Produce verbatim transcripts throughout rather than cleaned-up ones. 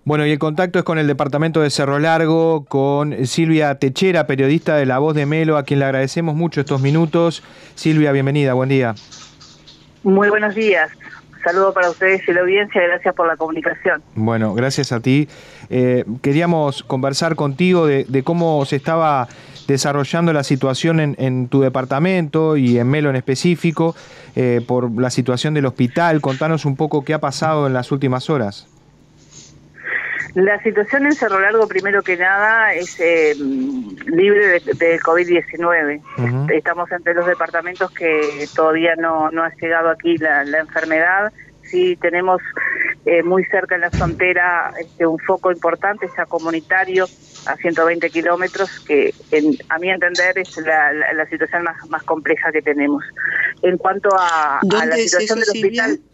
Bueno, y el contacto es con el departamento de Cerro Largo, con Silvia Techera, periodista de La Voz de Melo, a quien le agradecemos mucho estos minutos. Silvia, bienvenida, buen día. Muy buenos días. Saludo para ustedes y la audiencia, gracias por la comunicación. Bueno, gracias a ti. Eh, queríamos conversar contigo de, de cómo se estaba desarrollando la situación en, en tu departamento y en Melo en específico, eh, por la situación del hospital. Contanos un poco qué ha pasado en las últimas horas. La situación en Cerro Largo, primero que nada, es eh, libre de, de COVID diecinueve. Uh-huh. Estamos entre los departamentos que todavía no, no ha llegado aquí la, la enfermedad. Sí tenemos eh, muy cerca en la frontera este, un foco importante, ya comunitario, a ciento veinte kilómetros, que en, a mi entender es la, la, la situación más, más compleja que tenemos. En cuanto a, a la situación del hospital... Silvia?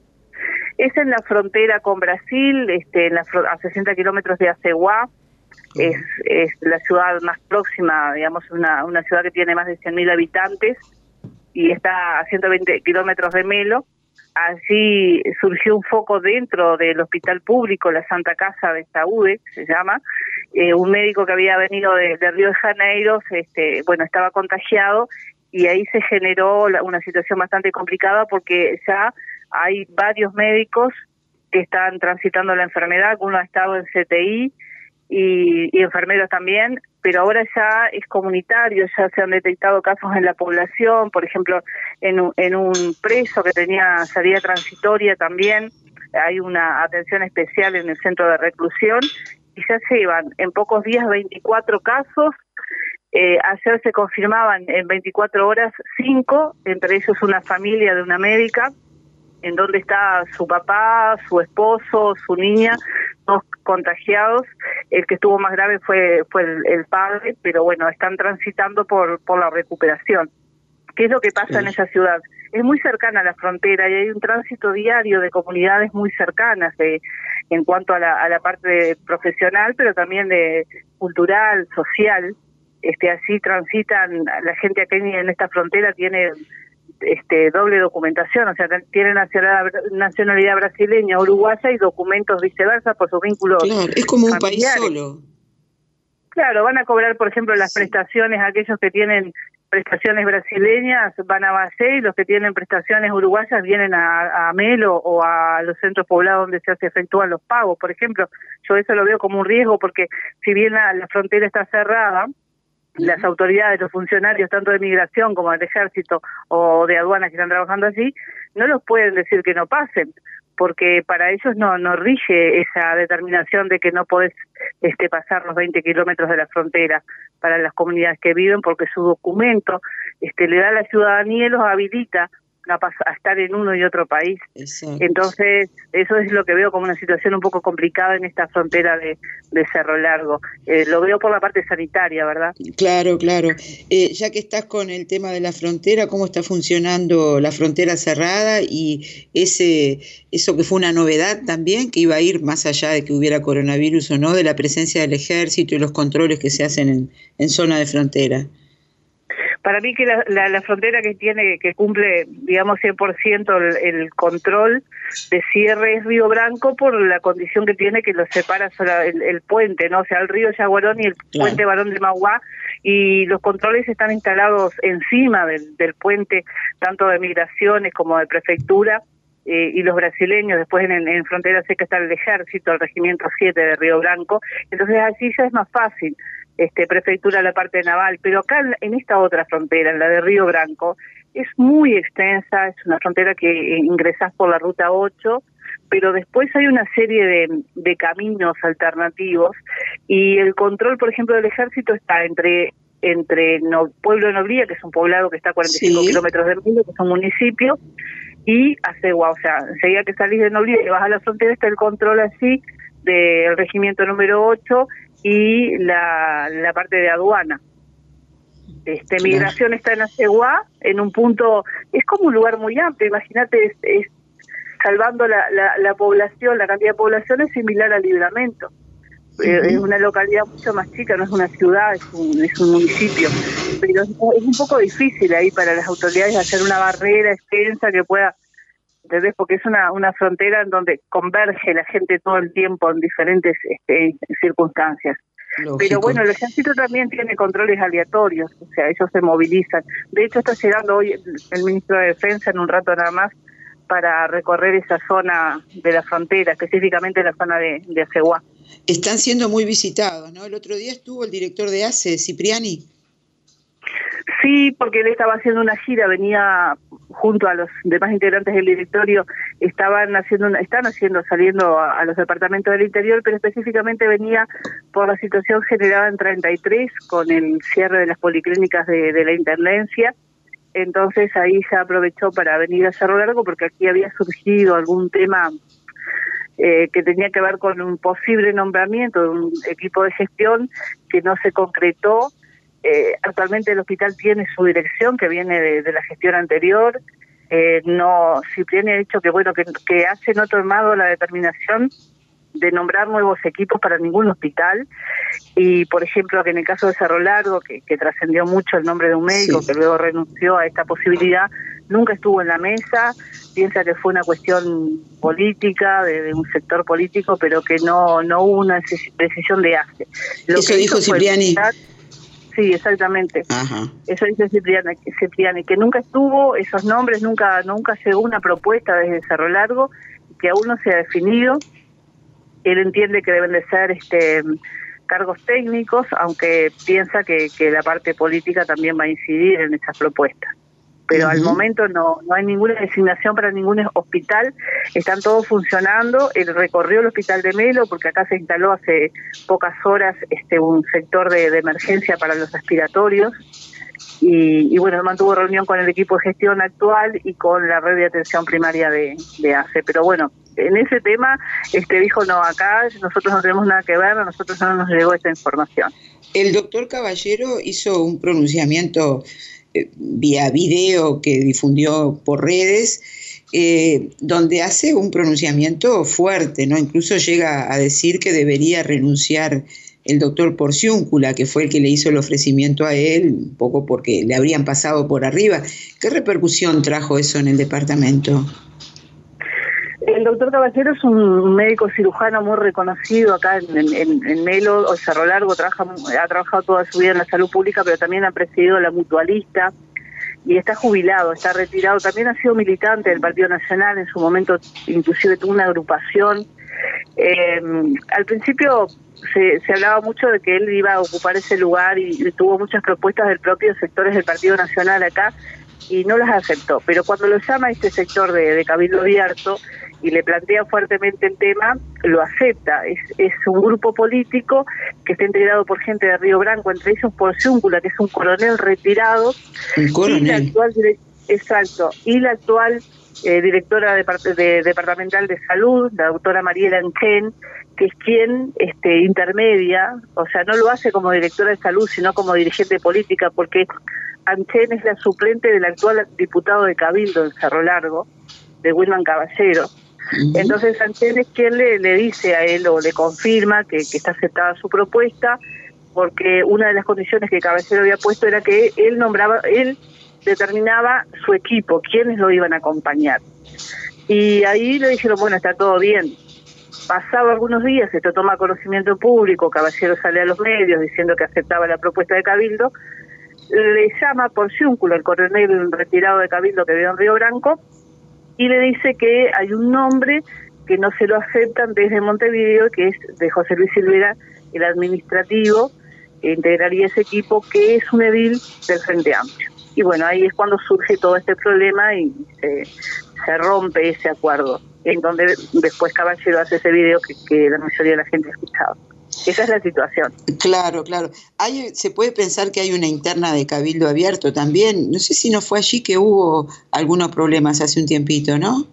Es en la frontera con Brasil, este, en la, a sesenta kilómetros de Aceguá. Uh-huh. es, es la ciudad más próxima, digamos, una, una ciudad que tiene más de cien mil habitantes y está a ciento veinte kilómetros de Melo. Allí surgió un foco dentro del hospital público, la Santa Casa de Saúde, se llama. Eh, un médico que había venido de, de Río de Janeiro, este, bueno, estaba contagiado y ahí se generó la, una situación bastante complicada porque ya hay varios médicos que están transitando la enfermedad, uno ha estado en C T I y, y enfermeros también, pero ahora ya es comunitario, ya se han detectado casos en la población, por ejemplo, en un, en un preso que tenía salida transitoria también, hay una atención especial en el centro de reclusión y ya llevan en pocos días veinticuatro casos. Eh, ayer se confirmaban en veinticuatro horas cinco, entre ellos una familia de una médica, en donde está su papá, su esposo, su niña, todos contagiados. El que estuvo más grave fue fue el, el padre, pero bueno, están transitando por por la recuperación. ¿Qué es lo que pasa sí. en esa ciudad? Es muy cercana a la frontera y hay un tránsito diario de comunidades muy cercanas de, en cuanto a la, a la parte profesional, pero también de cultural, social. Este, así transitan, la gente aquí en esta frontera tiene este doble documentación, o sea, tiene nacionalidad, nacionalidad brasileña, uruguaya y documentos viceversa por sus vínculos Claro, es como un familiares. país solo. Claro, van a cobrar, por ejemplo, las sí. prestaciones, aquellos que tienen prestaciones brasileñas van a Valle y los que tienen prestaciones uruguayas vienen a, a Melo o a los centros poblados donde se efectúan los pagos, por ejemplo. Yo eso lo veo como un riesgo porque si bien la, la frontera está cerrada, las autoridades, los funcionarios, tanto de migración como del ejército o de aduanas que están trabajando allí, no los pueden decir que no pasen, porque para ellos no no rige esa determinación de que no podés este, pasar los veinte kilómetros de la frontera para las comunidades que viven, porque su documento este, le da la ciudadanía y los habilita a, a estar en uno y otro país. Exacto. Entonces, eso es lo que veo como una situación un poco complicada en esta frontera de, de Cerro Largo. Eh, lo veo por la parte sanitaria, ¿verdad? Claro, claro. Eh, ya que estás con el tema de la frontera, ¿cómo está funcionando la frontera cerrada y ese eso que fue una novedad también, que iba a ir más allá de que hubiera coronavirus o no, de la presencia del ejército y los controles que se hacen en, en zona de frontera? Para mí que la, la, la frontera que tiene, que cumple, digamos, cien por ciento el, el control de cierre es Río Branco por la condición que tiene que lo separa solo el, el puente, ¿no? O sea, el río Yaguarón y el claro. puente Barón de Mauá, y los controles están instalados encima del, del puente, tanto de migraciones como de prefectura, eh, y los brasileños, después en, en, en frontera seca está el ejército, el regimiento siete de Río Branco, entonces así ya es más fácil. Este, prefectura la parte naval, pero acá en esta otra frontera, en la de Río Branco, es muy extensa, es una frontera que ingresás por la ruta ocho, pero después hay una serie de, de caminos alternativos y el control, por ejemplo, del ejército está entre entre no, Pueblo de Noblía, que es un poblado que está a cuarenta y cinco sí. kilómetros de Melo, que es un municipio, y Aceguá, o sea, enseguida que salís de Noblía y vas a la frontera está el control así del regimiento número ocho y la, la parte de aduana. Este, claro. Migración está en Aceguá, en un punto, es como un lugar muy amplio, imagínate, es, es salvando la, la, la población, la cantidad de población es similar al Libramento. Uh-huh. Eh, es una localidad mucho más chica, no es una ciudad, es un, es un municipio, pero es, es un poco difícil ahí para las autoridades hacer una barrera extensa que pueda ¿entendés? Porque es una, una frontera en donde converge la gente todo el tiempo en diferentes este, circunstancias. Lógico. Pero bueno, el ejército también tiene controles aleatorios, o sea, ellos se movilizan. De hecho, está llegando hoy el, el ministro de Defensa en un rato nada más para recorrer esa zona de la frontera, específicamente la zona de, de Aceguá. Están siendo muy visitados, ¿no? El otro día estuvo el director de A C E, Cipriani. Sí, porque él estaba haciendo una gira, venía junto a los demás integrantes del directorio, estaban haciendo, una, están haciendo, saliendo a, a los departamentos del interior, pero específicamente venía por la situación generada en treinta y tres con el cierre de las policlínicas de, de la Intendencia. Entonces ahí se aprovechó para venir a Cerro Largo porque aquí había surgido algún tema eh, que tenía que ver con un posible nombramiento de un equipo de gestión que no se concretó. Eh, actualmente el hospital tiene su dirección que viene de, de la gestión anterior. Eh, no, Cipriani ha dicho que bueno que, que hace no tomado la determinación de nombrar nuevos equipos para ningún hospital y por ejemplo que en el caso de Cerro Largo que, que trascendió mucho el nombre de un médico sí. que luego renunció a esta posibilidad, nunca estuvo en la mesa, piensa que fue una cuestión política de, de un sector político pero que no no hubo una decisión de A C E. Lo Eso que dijo Cipriani. Sí, exactamente. Ajá. Eso dice Cipriani, Cipriani, que nunca estuvo, esos nombres, nunca nunca llegó una propuesta desde Cerro Largo, que aún no se ha definido. Él entiende que deben de ser este cargos técnicos, aunque piensa que, que la parte política también va a incidir en esas propuestas. Pero uh-huh. al momento no no hay ninguna designación para ningún hospital, están todos funcionando. Él recorrió el hospital de Melo porque acá se instaló hace pocas horas este un sector de, de emergencia para los respiratorios y, y bueno, mantuvo reunión con el equipo de gestión actual y con la red de atención primaria de, de A C E. Pero bueno, en ese tema este dijo no, acá nosotros no tenemos nada que ver, a nosotros no nos llegó esta información. El doctor Caballero hizo un pronunciamiento vía video que difundió por redes, eh, donde hace un pronunciamiento fuerte, ¿no? Incluso llega a decir que debería renunciar el doctor Porciúncula, que fue el que le hizo el ofrecimiento a él, un poco porque le habrían pasado por arriba. ¿Qué repercusión trajo eso en el departamento? El doctor Caballero es un médico cirujano muy reconocido acá en, en, en Melo o Cerro Largo, trabaja, ha trabajado toda su vida en la salud pública, pero también ha presidido la Mutualista y está jubilado, está retirado. También ha sido militante del Partido Nacional, en su momento inclusive tuvo una agrupación. Eh, al principio se, se hablaba mucho de que él iba a ocupar ese lugar y, y tuvo muchas propuestas del propio sectores del Partido Nacional acá y no las aceptó, pero cuando lo llama este sector de, de Cabildo Abierto y le plantea fuertemente el tema, lo acepta. Es, es un grupo político que está integrado por gente de Río Branco, entre ellos Porciúncula, que es un coronel retirado, ¿Un coronel? y la actual exacto, y la actual eh, directora de, de, departamental de salud, la doctora Mariela Anchen, que es quien este, intermedia, o sea, no lo hace como directora de salud, sino como dirigente política, porque Anchen es la suplente del actual diputado de Cabildo en Cerro Largo, de Wilman Caballero. Uh-huh. Entonces Anchen es quien le, le dice a él o le confirma que, que está aceptada su propuesta, porque una de las condiciones que Caballero había puesto era que él nombraba, él determinaba su equipo, quiénes lo iban a acompañar. Y ahí le dijeron, bueno, está todo bien. Pasado algunos días, esto toma conocimiento público, Caballero sale a los medios diciendo que aceptaba la propuesta de Cabildo, le llama Porciúncula, el coronel retirado de Cabildo que vive en Río Branco, y le dice que hay un nombre que no se lo aceptan desde Montevideo, que es de José Luis Silvera, el administrativo, que integraría ese equipo, que es un edil del Frente Amplio. Y bueno, ahí es cuando surge todo este problema y se, se rompe ese acuerdo, en donde después Caballero hace ese video que, que la mayoría de la gente ha escuchado. Esa es la situación. Claro, claro. Hay, se puede pensar que hay una interna de Cabildo Abierto también. No sé si no fue allí que hubo algunos problemas hace un tiempito, ¿no?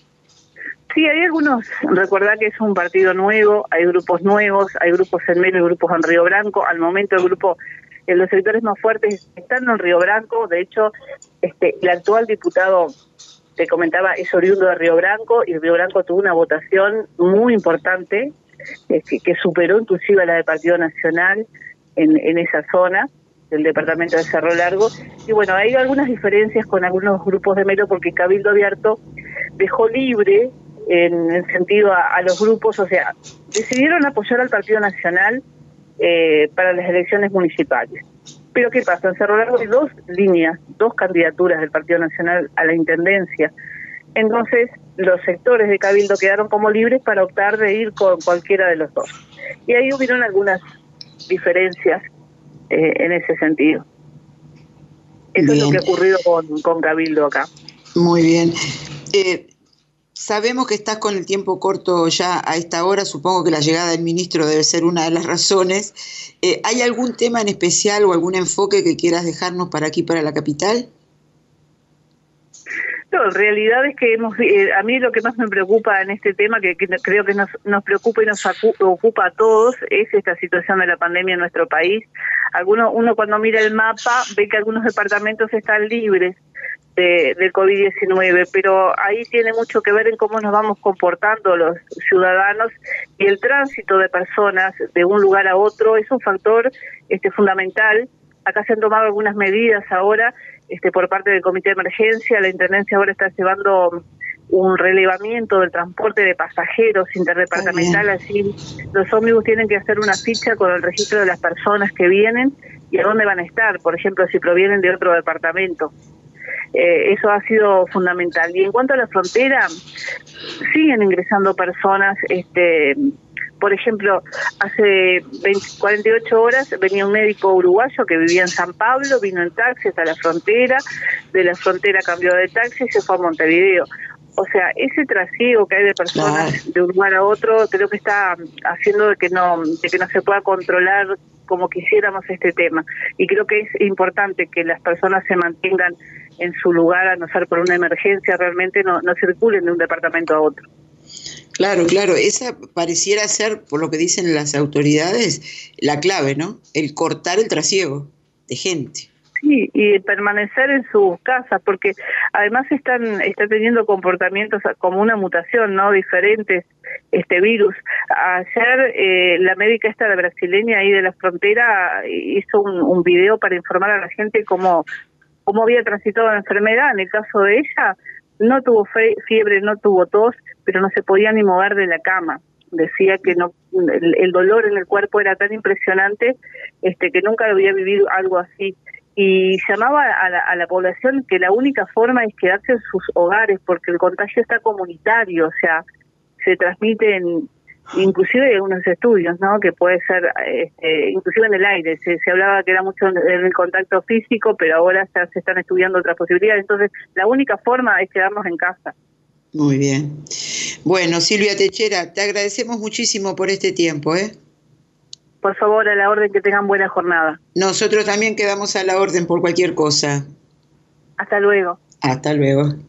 Sí, hay algunos. Recordá que es un partido nuevo, hay grupos nuevos, hay grupos en Melo y grupos en Río Branco. Al momento el grupo, en los sectores más fuertes están en Río Branco. De hecho, este, el actual diputado, te comentaba, es oriundo de Río Branco, y Río Branco tuvo una votación muy importante, que, que superó inclusive a la del Partido Nacional en, en esa zona del departamento de Cerro Largo. Y bueno, hay algunas diferencias con algunos grupos de Melo, porque Cabildo Abierto dejó libre en el sentido a, a los grupos, o sea, decidieron apoyar al Partido Nacional eh, para las elecciones municipales. Pero ¿qué pasa? En Cerro Largo hay dos líneas, dos candidaturas del Partido Nacional a la Intendencia. Entonces, los sectores de Cabildo quedaron como libres para optar de ir con cualquiera de los dos. Y ahí hubieron algunas diferencias eh, en ese sentido. Eso bien. Es lo que ha ocurrido con, con Cabildo acá. Muy bien. Eh, sabemos que estás con el tiempo corto ya a esta hora, supongo que la llegada del ministro debe ser una de las razones. Eh, ¿Hay algún tema en especial o algún enfoque que quieras dejarnos para aquí, para la capital? No, en realidad es que hemos, eh, a mí lo que más me preocupa en este tema, que, que creo que nos, nos preocupa y nos ocupa a todos, es esta situación de la pandemia en nuestro país. Alguno, uno cuando mira el mapa ve que algunos departamentos están libres de, del COVID diecinueve, pero ahí tiene mucho que ver en cómo nos vamos comportando los ciudadanos, y el tránsito de personas de un lugar a otro es un factor este, fundamental. Acá se han tomado algunas medidas ahora este, por parte del Comité de Emergencia. La Intendencia ahora está llevando un relevamiento del transporte de pasajeros interdepartamental, así los ómnibus tienen que hacer una ficha con el registro de las personas que vienen y a dónde van a estar, por ejemplo, si provienen de otro departamento. Eh, eso ha sido fundamental. Y en cuanto a la frontera, siguen ingresando personas, este por ejemplo, hace veinte, cuarenta y ocho horas venía un médico uruguayo que vivía en San Pablo, vino en taxi hasta la frontera, de la frontera cambió de taxi y se fue a Montevideo. O sea, ese trasiego que hay de personas claro. de un lugar a otro, creo que está haciendo de que no, de que no se pueda controlar como quisiéramos este tema. Y creo que es importante que las personas se mantengan en su lugar, a no ser por una emergencia, realmente no, no circulen de un departamento a otro. Claro, claro, esa pareciera ser, por lo que dicen las autoridades, la clave, ¿no? El cortar el trasiego de gente. Sí, y permanecer en sus casas, porque además están, están teniendo comportamientos como una mutación, ¿no? Diferentes este virus. Ayer eh, la médica esta de brasileña ahí de la frontera hizo un, un video para informar a la gente cómo, cómo había transitado la enfermedad. En el caso de ella, no tuvo fiebre, no tuvo tos, pero no se podía ni mover de la cama. Decía que no, el, el dolor en el cuerpo era tan impresionante este, que nunca había vivido algo así. Y llamaba a la, a la población que la única forma es quedarse en sus hogares, porque el contagio está comunitario, o sea, se transmite en, inclusive en unos estudios, ¿no? Que puede ser, este, inclusive en el aire. Se, se hablaba que era mucho en el contacto físico, pero ahora ya se están estudiando otras posibilidades. Entonces, la única forma es quedarnos en casa. Muy bien. Bueno, Silvia Techera, te agradecemos muchísimo por este tiempo, ¿eh? Por favor, a la orden, que tengan buena jornada. Nosotros también quedamos a la orden por cualquier cosa. Hasta luego. Hasta luego.